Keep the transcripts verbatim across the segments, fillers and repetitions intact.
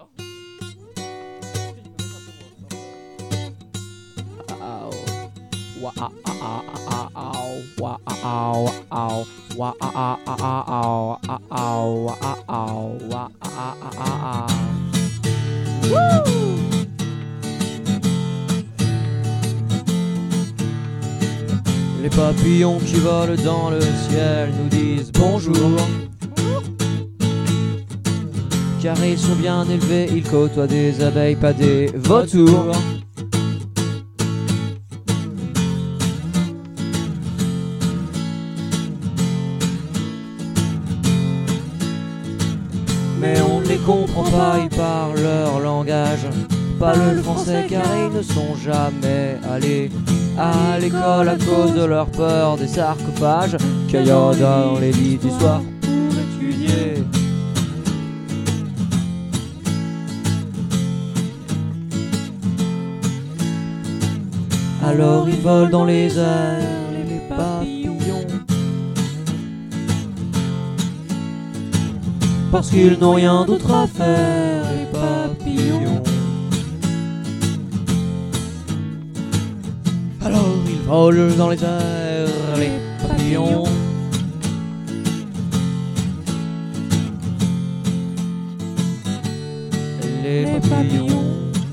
Les papillons qui volent dans le ciel nous disent bonjour, car ils sont bien élevés, ils côtoient des abeilles, pas des vautours. Mais on ne les comprend pas, ils parlent leur langage, pas le français car ils ne sont jamais allés à l'école à cause de leur peur des sarcophages qu'il y a dans les lits du soir pour étudier. Alors ils volent dans les airs, les papillons, parce qu'ils n'ont rien d'autre à faire, les papillons. Alors ils volent dans les airs, les papillons. Les papillons.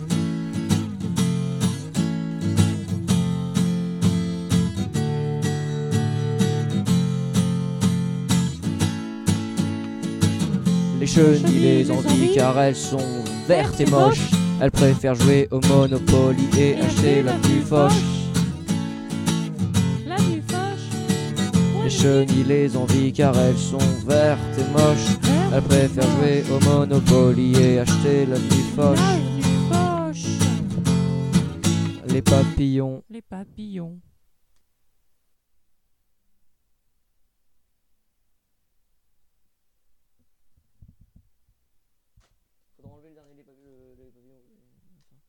Les chenilles les envient car elles sont vertes et moches. Elles préfèrent jouer au Monopoly et acheter la plus foche. Les chenilles les envient car elles sont vertes et moches. Elles préfèrent jouer au Monopoly et acheter la plus foche. Les papillons. Les papillons.